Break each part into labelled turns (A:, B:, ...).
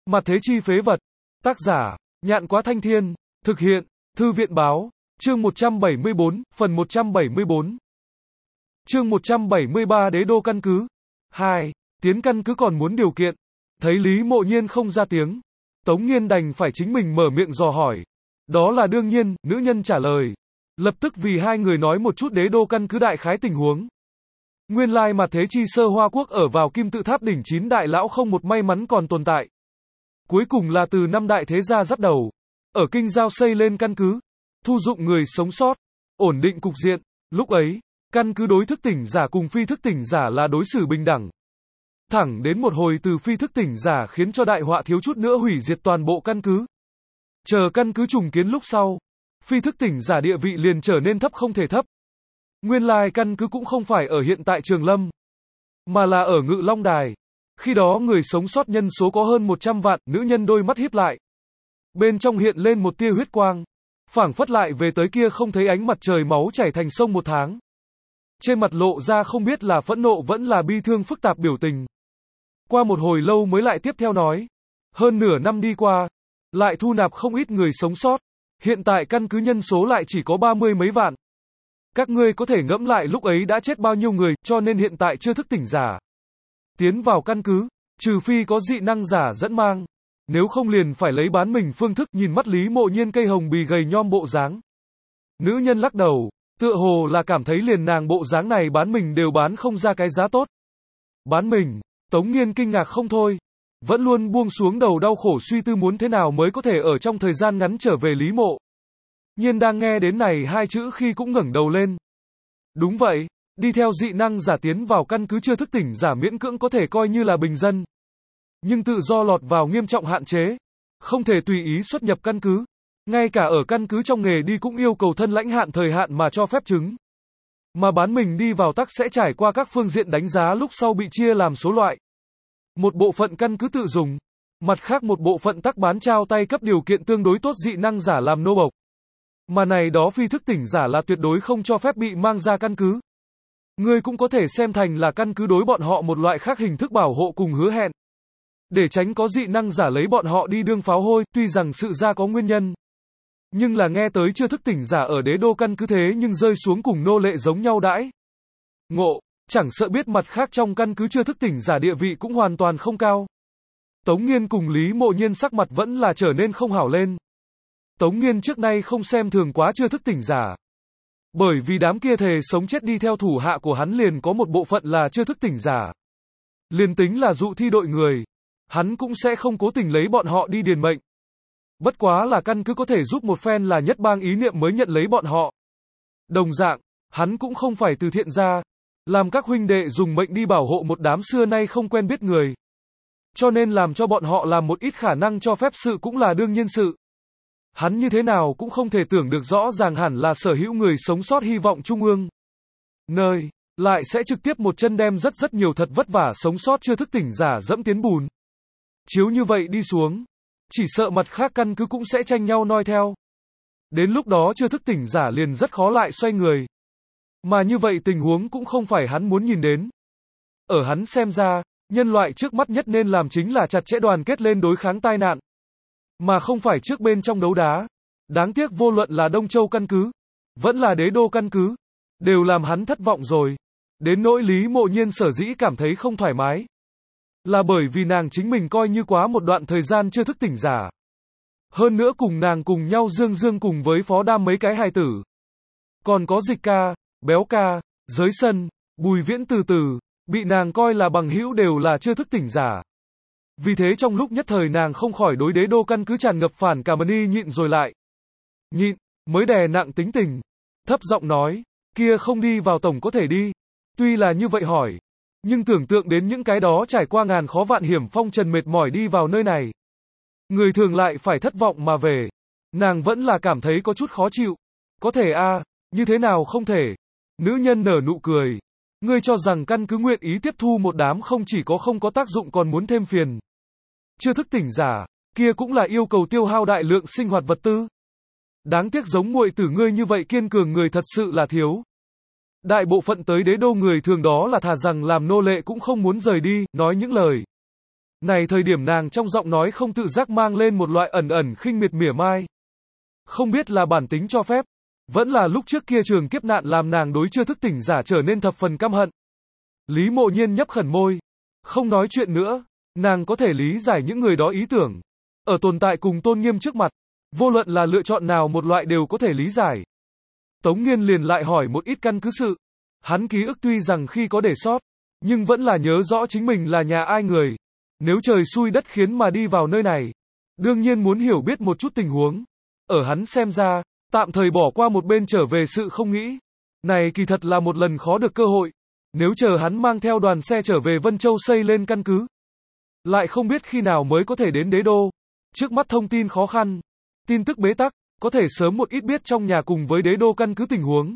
A: Mặt thế chi phế vật. Tác giả, Nhạn Quá Thanh Thiên. Thực hiện, Thư viện Báo. Chương 174, phần 174. Chương 173 Đế đô căn cứ. 2. Tiến căn cứ còn muốn điều kiện. Thấy Lý Mộ Nhiên không ra tiếng, Tống Nghiên đành phải chính mình mở miệng dò hỏi. Đó là đương nhiên, nữ nhân trả lời. Lập tức vì hai người nói một chút đế đô căn cứ đại khái tình huống. Nguyên lai mặt thế chi sơ Hoa Quốc ở vào kim tự tháp đỉnh 9 đại lão không một may mắn còn tồn tại. Cuối cùng là từ 5 đại thế gia dắt đầu, ở kinh giao xây lên căn cứ, thu dụng người sống sót, ổn định cục diện. Lúc ấy, căn cứ đối thức tỉnh giả cùng phi thức tỉnh giả là đối xử bình đẳng. Thẳng đến một hồi từ phi thức tỉnh giả khiến cho đại họa thiếu chút nữa hủy diệt toàn bộ căn cứ. Chờ căn cứ trùng kiến lúc sau, phi thức tỉnh giả địa vị liền trở nên thấp không thể thấp. Nguyên lai căn cứ cũng không phải ở hiện tại Trường Lâm, mà là ở Ngự Long Đài. Khi đó người sống sót nhân số có hơn 100 vạn, nữ nhân đôi mắt híp lại. Bên trong hiện lên một tia huyết quang, phảng phất lại về tới kia không thấy ánh mặt trời máu chảy thành sông một tháng. Trên mặt lộ ra không biết là phẫn nộ vẫn là bi thương phức tạp biểu tình. Qua một hồi lâu mới lại tiếp theo nói. Hơn nửa năm đi qua, lại thu nạp không ít người sống sót. Hiện tại căn cứ nhân số lại chỉ có 30 mấy vạn. Các ngươi có thể ngẫm lại lúc ấy đã chết bao nhiêu người, cho nên hiện tại chưa thức tỉnh giả tiến vào căn cứ, trừ phi có dị năng giả dẫn mang. Nếu không liền phải lấy bán mình phương thức. Nhìn mắt Lý Mộ Nhiên cây hồng bì gầy nhom bộ dáng. Nữ nhân lắc đầu, tựa hồ là cảm thấy liền nàng bộ dáng này bán mình đều bán không ra cái giá tốt. Bán mình, Tống Nghiên kinh ngạc không thôi. Vẫn luôn buông xuống đầu đau khổ suy tư muốn thế nào mới có thể ở trong thời gian ngắn trở về Lý Mộ Nhiên đang nghe đến này hai chữ khi cũng ngẩng đầu lên. Đúng vậy, đi theo dị năng giả tiến vào căn cứ chưa thức tỉnh giả miễn cưỡng có thể coi như là bình dân. Nhưng tự do lọt vào nghiêm trọng hạn chế, không thể tùy ý xuất nhập căn cứ. Ngay cả ở căn cứ trong nghề đi cũng yêu cầu thân lãnh hạn thời hạn mà cho phép chứng. Mà bán mình đi vào tắc sẽ trải qua các phương diện đánh giá lúc sau bị chia làm số loại. Một bộ phận căn cứ tự dùng, mặt khác một bộ phận tắc bán trao tay cấp điều kiện tương đối tốt dị năng giả làm nô bộc. Mà này đó phi thức tỉnh giả là tuyệt đối không cho phép bị mang ra căn cứ. Ngươi cũng có thể xem thành là căn cứ đối bọn họ một loại khác hình thức bảo hộ cùng hứa hẹn. Để tránh có dị năng giả lấy bọn họ đi đương pháo hôi, tuy rằng sự ra có nguyên nhân. Nhưng là nghe tới chưa thức tỉnh giả ở đế đô căn cứ thế nhưng rơi xuống cùng nô lệ giống nhau đãi. Ngộ, chẳng sợ biết mặt khác trong căn cứ chưa thức tỉnh giả địa vị cũng hoàn toàn không cao. Tống Nghiên cùng Lý Mộ Nhiên sắc mặt vẫn là trở nên không hảo lên. Tống Nghiên trước nay không xem thường quá chưa thức tỉnh giả. Bởi vì đám kia thề sống chết đi theo thủ hạ của hắn liền có một bộ phận là chưa thức tỉnh giả. Liền tính là dụ thi đội người, hắn cũng sẽ không cố tình lấy bọn họ đi điền mệnh. Bất quá là căn cứ có thể giúp một phen là nhất bang ý niệm mới nhận lấy bọn họ. Đồng dạng, hắn cũng không phải từ thiện ra, làm các huynh đệ dùng mệnh đi bảo hộ một đám xưa nay không quen biết người. Cho nên làm cho bọn họ làm một ít khả năng cho phép sự cũng là đương nhiên sự. Hắn như thế nào cũng không thể tưởng được rõ ràng hẳn là sở hữu người sống sót hy vọng trung ương. Nơi, lại sẽ trực tiếp một chân đem rất nhiều thật vất vả sống sót chưa thức tỉnh giả dẫm tiến bùn. Chiếu như vậy đi xuống, chỉ sợ mặt khác căn cứ cũng sẽ tranh nhau noi theo. Đến lúc đó chưa thức tỉnh giả liền rất khó lại xoay người. Mà như vậy tình huống cũng không phải hắn muốn nhìn đến. Ở hắn xem ra, nhân loại trước mắt nhất nên làm chính là chặt chẽ đoàn kết lên đối kháng tai nạn. Mà không phải trước bên trong đấu đá. Đáng tiếc vô luận là Đông Châu căn cứ, vẫn là đế đô căn cứ, đều làm hắn thất vọng rồi. Đến nỗi Lý Mộ Nhiên sở dĩ cảm thấy không thoải mái, là bởi vì nàng chính mình coi như quá một đoạn thời gian chưa thức tỉnh giả. Hơn nữa cùng nàng cùng nhau dương cùng với Phó Đam mấy cái hài tử. Còn có Dịch ca, Béo ca, Giới Sân, Bùi Viễn từ, bị nàng coi là bằng hữu đều là chưa thức tỉnh giả. Vì thế trong lúc nhất thời nàng không khỏi đối đế đô căn cứ tràn ngập phản cảm nhịn rồi lại. Nhịn, mới đè nặng tính tình. Thấp giọng nói, kia không đi vào tổng có thể đi. Tuy là như vậy hỏi, nhưng tưởng tượng đến những cái đó trải qua ngàn khó vạn hiểm phong trần mệt mỏi đi vào nơi này. Người thường lại phải thất vọng mà về. Nàng vẫn là cảm thấy có chút khó chịu. Có thể a, như thế nào không thể. Nữ nhân nở nụ cười. Ngươi cho rằng căn cứ nguyện ý tiếp thu một đám không chỉ có không có tác dụng còn muốn thêm phiền. Chưa thức tỉnh giả, kia cũng là yêu cầu tiêu hao đại lượng sinh hoạt vật tư. Đáng tiếc giống muội tử ngươi như vậy kiên cường người thật sự là thiếu. Đại bộ phận tới đế đô người thường đó là thà rằng làm nô lệ cũng không muốn rời đi, nói những lời Này thời điểm nàng trong giọng nói không tự giác mang lên một loại ẩn ẩn khinh miệt mỉa mai. Không biết là bản tính cho phép, vẫn là lúc trước kia trường kiếp nạn làm nàng đối chưa thức tỉnh giả trở nên thập phần căm hận. Lý Mộ Nhiên nhấp khẩn môi, không nói chuyện nữa, nàng có thể lý giải những người đó ý tưởng. Ở tồn tại cùng tôn nghiêm trước mặt, vô luận là lựa chọn nào một loại đều có thể lý giải. Tống Nghiên liền lại hỏi một ít căn cứ sự. Hắn ký ức tuy rằng khi có để sót, nhưng vẫn là nhớ rõ chính mình là nhà ai người. Nếu trời xui đất khiến mà đi vào nơi này, đương nhiên muốn hiểu biết một chút tình huống. Ở hắn xem ra, tạm thời bỏ qua một bên trở về sự không nghĩ. Này kỳ thật là một lần khó được cơ hội. Nếu chờ hắn mang theo đoàn xe trở về Vân Châu xây lên căn cứ, lại không biết khi nào mới có thể đến đế đô. Trước mắt thông tin khó khăn, tin tức bế tắc, có thể sớm một ít biết trong nhà cùng với đế đô căn cứ tình huống.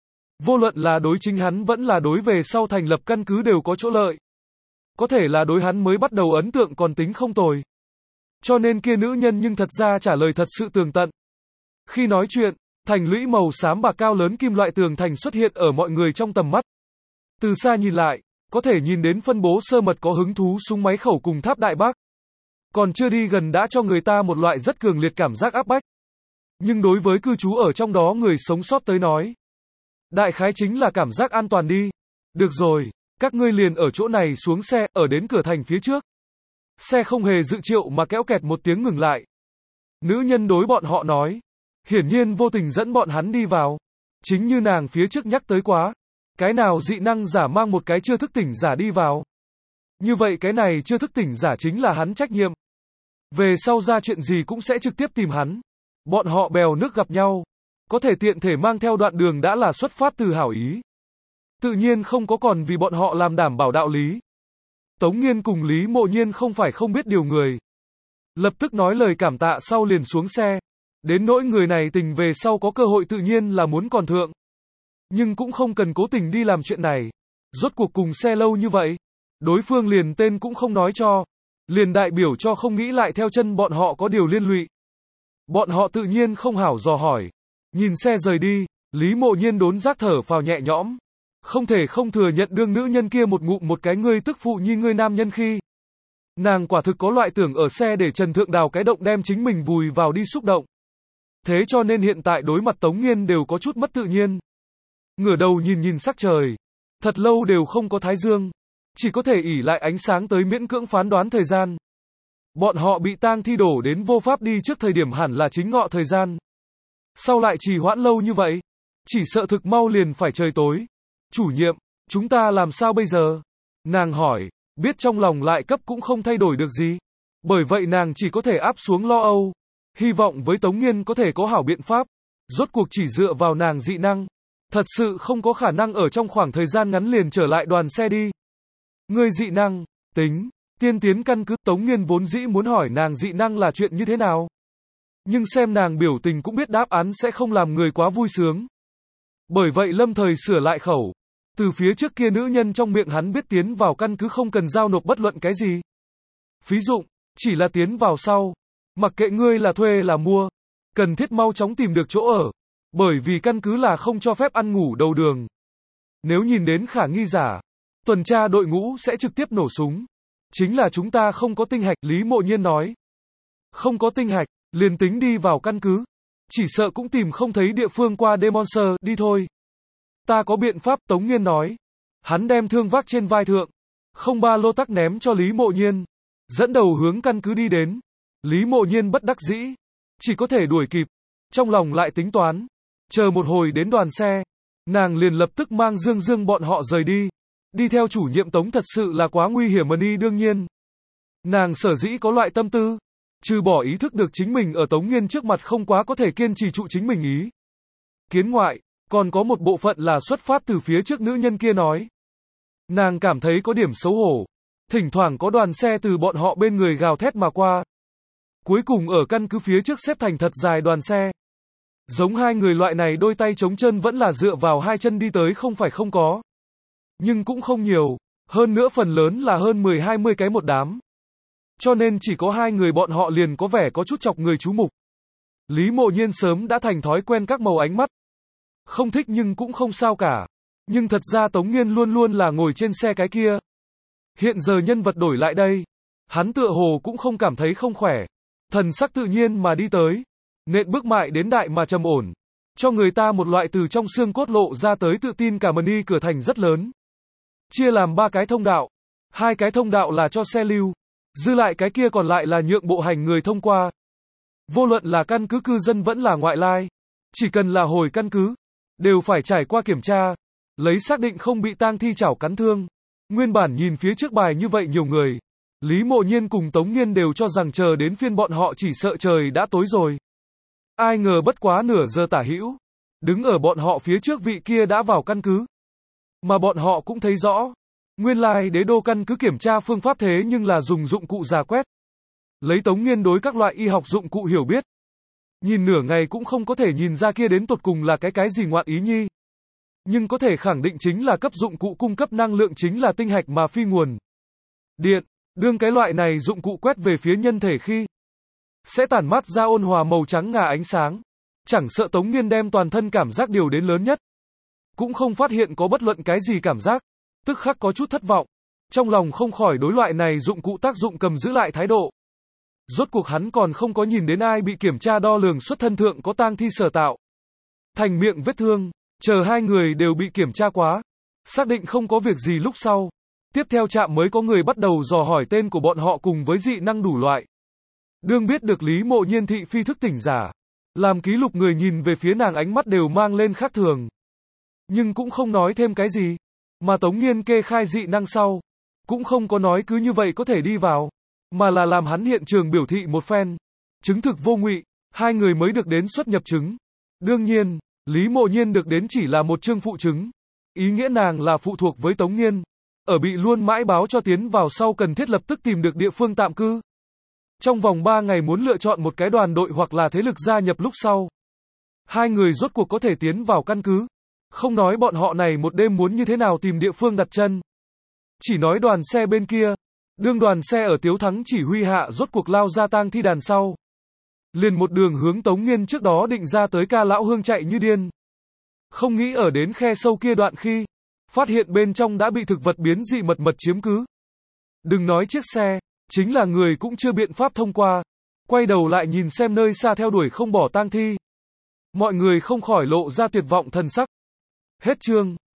A: Vô luận là đối chính hắn vẫn là đối về sau thành lập căn cứ đều có chỗ lợi. Có thể là đối hắn mới bắt đầu ấn tượng còn tính không tồi. Cho nên kia nữ nhân nhưng thật ra trả lời thật sự tường tận. Khi nói chuyện, thành lũy màu xám bạc cao lớn kim loại tường thành xuất hiện ở mọi người trong tầm mắt. Từ xa nhìn lại, có thể nhìn đến phân bố sơ mật có hứng thú súng máy khẩu cùng tháp đại bác. Còn chưa đi gần đã cho người ta một loại rất cường liệt cảm giác áp bách. Nhưng đối với cư trú ở trong đó người sống sót tới nói, đại khái chính là cảm giác an toàn đi. Được rồi, các ngươi liền ở chỗ này xuống xe, ở đến cửa thành phía trước. Xe không hề dự triệu mà kéo kẹt một tiếng ngừng lại. Nữ nhân đối bọn họ nói, hiển nhiên vô tình dẫn bọn hắn đi vào. Chính như nàng phía trước nhắc tới quá, cái nào dị năng giả mang một cái chưa thức tỉnh giả đi vào. Như vậy cái này chưa thức tỉnh giả chính là hắn trách nhiệm. Về sau ra chuyện gì cũng sẽ trực tiếp tìm hắn. Bọn họ bèo nước gặp nhau, có thể tiện thể mang theo đoạn đường đã là xuất phát từ hảo ý. Tự nhiên không có còn vì bọn họ làm đảm bảo đạo lý. Tống Nghiên cùng Lý Mộ Nhiên không phải không biết điều người. Lập tức nói lời cảm tạ sau liền xuống xe. Đến nỗi người này tình về sau có cơ hội tự nhiên là muốn còn thượng. Nhưng cũng không cần cố tình đi làm chuyện này. Rốt cuộc cùng xe lâu như vậy, đối phương liền tên cũng không nói cho. Liền đại biểu cho không nghĩ lại theo chân bọn họ có điều liên lụy. Bọn họ tự nhiên không hảo dò hỏi. Nhìn xe rời đi, Lý Mộ Nhiên đốn giác thở phào nhẹ nhõm. Không thể không thừa nhận đương nữ nhân kia một ngụm một cái ngươi tức phụ như ngươi nam nhân khi. Nàng quả thực có loại tưởng ở xe để Trần Thượng đào cái động đem chính mình vùi vào đi xúc động. Thế cho nên hiện tại đối mặt Tống Nghiên đều có chút mất tự nhiên. Ngửa đầu nhìn nhìn sắc trời. Thật lâu đều không có thái dương. Chỉ có thể ỷ lại ánh sáng tới miễn cưỡng phán đoán thời gian. Bọn họ bị tang thi đổ đến vô pháp đi trước thời điểm hẳn là chính ngọ thời gian. Sao lại trì hoãn lâu như vậy? Chỉ sợ thực mau liền phải trời tối. Chủ nhiệm, chúng ta làm sao bây giờ? Nàng hỏi, biết trong lòng lại cấp cũng không thay đổi được gì. Bởi vậy nàng chỉ có thể áp xuống lo âu. Hy vọng với Tống Nghiên có thể có hảo biện pháp. Rốt cuộc chỉ dựa vào nàng dị năng. Thật sự không có khả năng ở trong khoảng thời gian ngắn liền trở lại đoàn xe đi. Ngươi dị năng, tính, tiên tiến căn cứ. Tống Nghiên vốn dĩ muốn hỏi nàng dị năng là chuyện như thế nào. Nhưng xem nàng biểu tình cũng biết đáp án sẽ không làm người quá vui sướng. Bởi vậy lâm thời sửa lại khẩu. Từ phía trước kia nữ nhân trong miệng hắn biết tiến vào căn cứ không cần giao nộp bất luận cái gì. Phí dụng, chỉ là tiến vào sau. Mặc kệ ngươi là thuê là mua. Cần thiết mau chóng tìm được chỗ ở. Bởi vì căn cứ là không cho phép ăn ngủ đầu đường. Nếu nhìn đến khả nghi giả, tuần tra đội ngũ sẽ trực tiếp nổ súng. Chính là chúng ta không có tinh hạch, Lý Mộ Nhiên nói. Không có tinh hạch, liền tính đi vào căn cứ. Chỉ sợ cũng tìm không thấy địa phương qua Demonster, đi thôi. Ta có biện pháp, Tống Nghiên nói. Hắn đem thương vác trên vai thượng. Không ba lô tắc ném cho Lý Mộ Nhiên. Dẫn đầu hướng căn cứ đi đến. Lý Mộ Nhiên bất đắc dĩ. Chỉ có thể đuổi kịp. Trong lòng lại tính toán. Chờ một hồi đến đoàn xe. Nàng liền lập tức mang Dương Dương bọn họ rời đi. Đi theo chủ nhiệm Tống thật sự là quá nguy hiểm mà đi đương nhiên. Nàng sở dĩ có loại tâm tư. Trừ bỏ ý thức được chính mình ở Tống Nghiên trước mặt không quá có thể kiên trì trụ chính mình ý kiến ngoại, còn có một bộ phận là xuất phát từ phía trước nữ nhân kia nói. Nàng cảm thấy có điểm xấu hổ. Thỉnh thoảng có đoàn xe từ bọn họ bên người gào thét mà qua. Cuối cùng ở căn cứ phía trước xếp thành thật dài đoàn xe. Giống hai người loại này đôi tay trống chân vẫn là dựa vào hai chân đi tới không phải không có. Nhưng cũng không nhiều. Hơn nữa phần lớn là hơn 10-20 cái một đám. Cho nên chỉ có hai người bọn họ liền có vẻ có chút chọc người chú mục. Lý Mộ Nhiên sớm đã thành thói quen các màu ánh mắt. Không thích nhưng cũng không sao cả. Nhưng thật ra Tống Nghiên luôn luôn là ngồi trên xe cái kia. Hiện giờ nhân vật đổi lại đây. Hắn tựa hồ cũng không cảm thấy không khỏe. Thần sắc tự nhiên mà đi tới. Nện bước mại đến đại mà trầm ổn. Cho người ta một loại từ trong xương cốt lộ ra tới tự tin cả mần y cửa thành rất lớn. Chia làm 3 cái thông đạo. 2 cái thông đạo là cho xe lưu. Dư lại cái kia còn lại là nhượng bộ hành người thông qua. Vô luận là căn cứ cư dân vẫn là ngoại lai. Chỉ cần là hồi căn cứ. Đều phải trải qua kiểm tra. Lấy xác định không bị tang thi chảo cắn thương. Nguyên bản nhìn phía trước bài như vậy nhiều người. Lý Mộ Nhiên cùng Tống Nghiên đều cho rằng chờ đến phiên bọn họ chỉ sợ trời đã tối rồi. Ai ngờ bất quá nửa giờ tả hữu. Đứng ở bọn họ phía trước vị kia đã vào căn cứ. Mà bọn họ cũng thấy rõ. Nguyên lai đế đô căn cứ kiểm tra phương pháp thế nhưng là dùng dụng cụ rà quét. Lấy Tống Nghiên đối các loại y học dụng cụ hiểu biết. Nhìn nửa ngày cũng không có thể nhìn ra kia đến tột cùng là cái gì ngoạn ý nhi. Nhưng có thể khẳng định chính là cấp dụng cụ cung cấp năng lượng chính là tinh hạch mà phi nguồn điện. Đương cái loại này dụng cụ quét về phía nhân thể khi sẽ tản mát ra ôn hòa màu trắng ngà ánh sáng. Chẳng sợ Tống Nghiên đem toàn thân cảm giác điều đến lớn nhất. Cũng không phát hiện có bất luận cái gì cảm giác. Tức khắc có chút thất vọng. Trong lòng không khỏi đối loại này dụng cụ tác dụng cầm giữ lại thái độ. Rốt cuộc hắn còn không có nhìn đến ai bị kiểm tra đo lường xuất thân thượng có tang thi sở tạo thành miệng vết thương. Chờ 2 người đều bị kiểm tra quá. Xác định không có việc gì lúc sau. Tiếp theo trạm mới có người bắt đầu dò hỏi tên của bọn họ cùng với dị năng đủ loại. Đương biết được Lý Mộ Nhiên thị phi thức tỉnh giả. Làm ký lục người nhìn về phía nàng ánh mắt đều mang lên khác thường. Nhưng cũng không nói thêm cái gì. Mà Tống Nghiên kê khai dị năng sau. Cũng không có nói cứ như vậy có thể đi vào. Mà là làm hắn hiện trường biểu thị một phen. Chứng thực vô ngụy. 2 người mới được đến xuất nhập chứng. Đương nhiên, Lý Mộ Nhiên được đến chỉ là một chương phụ chứng. Ý nghĩa nàng là phụ thuộc với Tống Nghiên. Ở bị luôn mãi báo cho tiến vào sau cần thiết lập tức tìm được địa phương tạm cư. Trong vòng 3 ngày muốn lựa chọn một cái đoàn đội hoặc là thế lực gia nhập lúc sau. 2 người rốt cuộc có thể tiến vào căn cứ. Không nói bọn họ này một đêm muốn như thế nào tìm địa phương đặt chân. Chỉ nói đoàn xe bên kia. Đương đoàn xe ở Tiếu Thắng chỉ huy hạ rốt cuộc lao ra tang thi đàn sau. Liền một đường hướng Tống Nghiên trước đó định ra tới Ca Lão Hương chạy như điên. Không nghĩ ở đến khe sâu kia đoạn khi. Phát hiện bên trong đã bị thực vật biến dị mật chiếm cứ. Đừng nói chiếc xe. Chính là người cũng chưa biện pháp thông qua. Quay đầu lại nhìn xem nơi xa theo đuổi không bỏ tang thi. Mọi người không khỏi lộ ra tuyệt vọng thần sắc. Hết chương.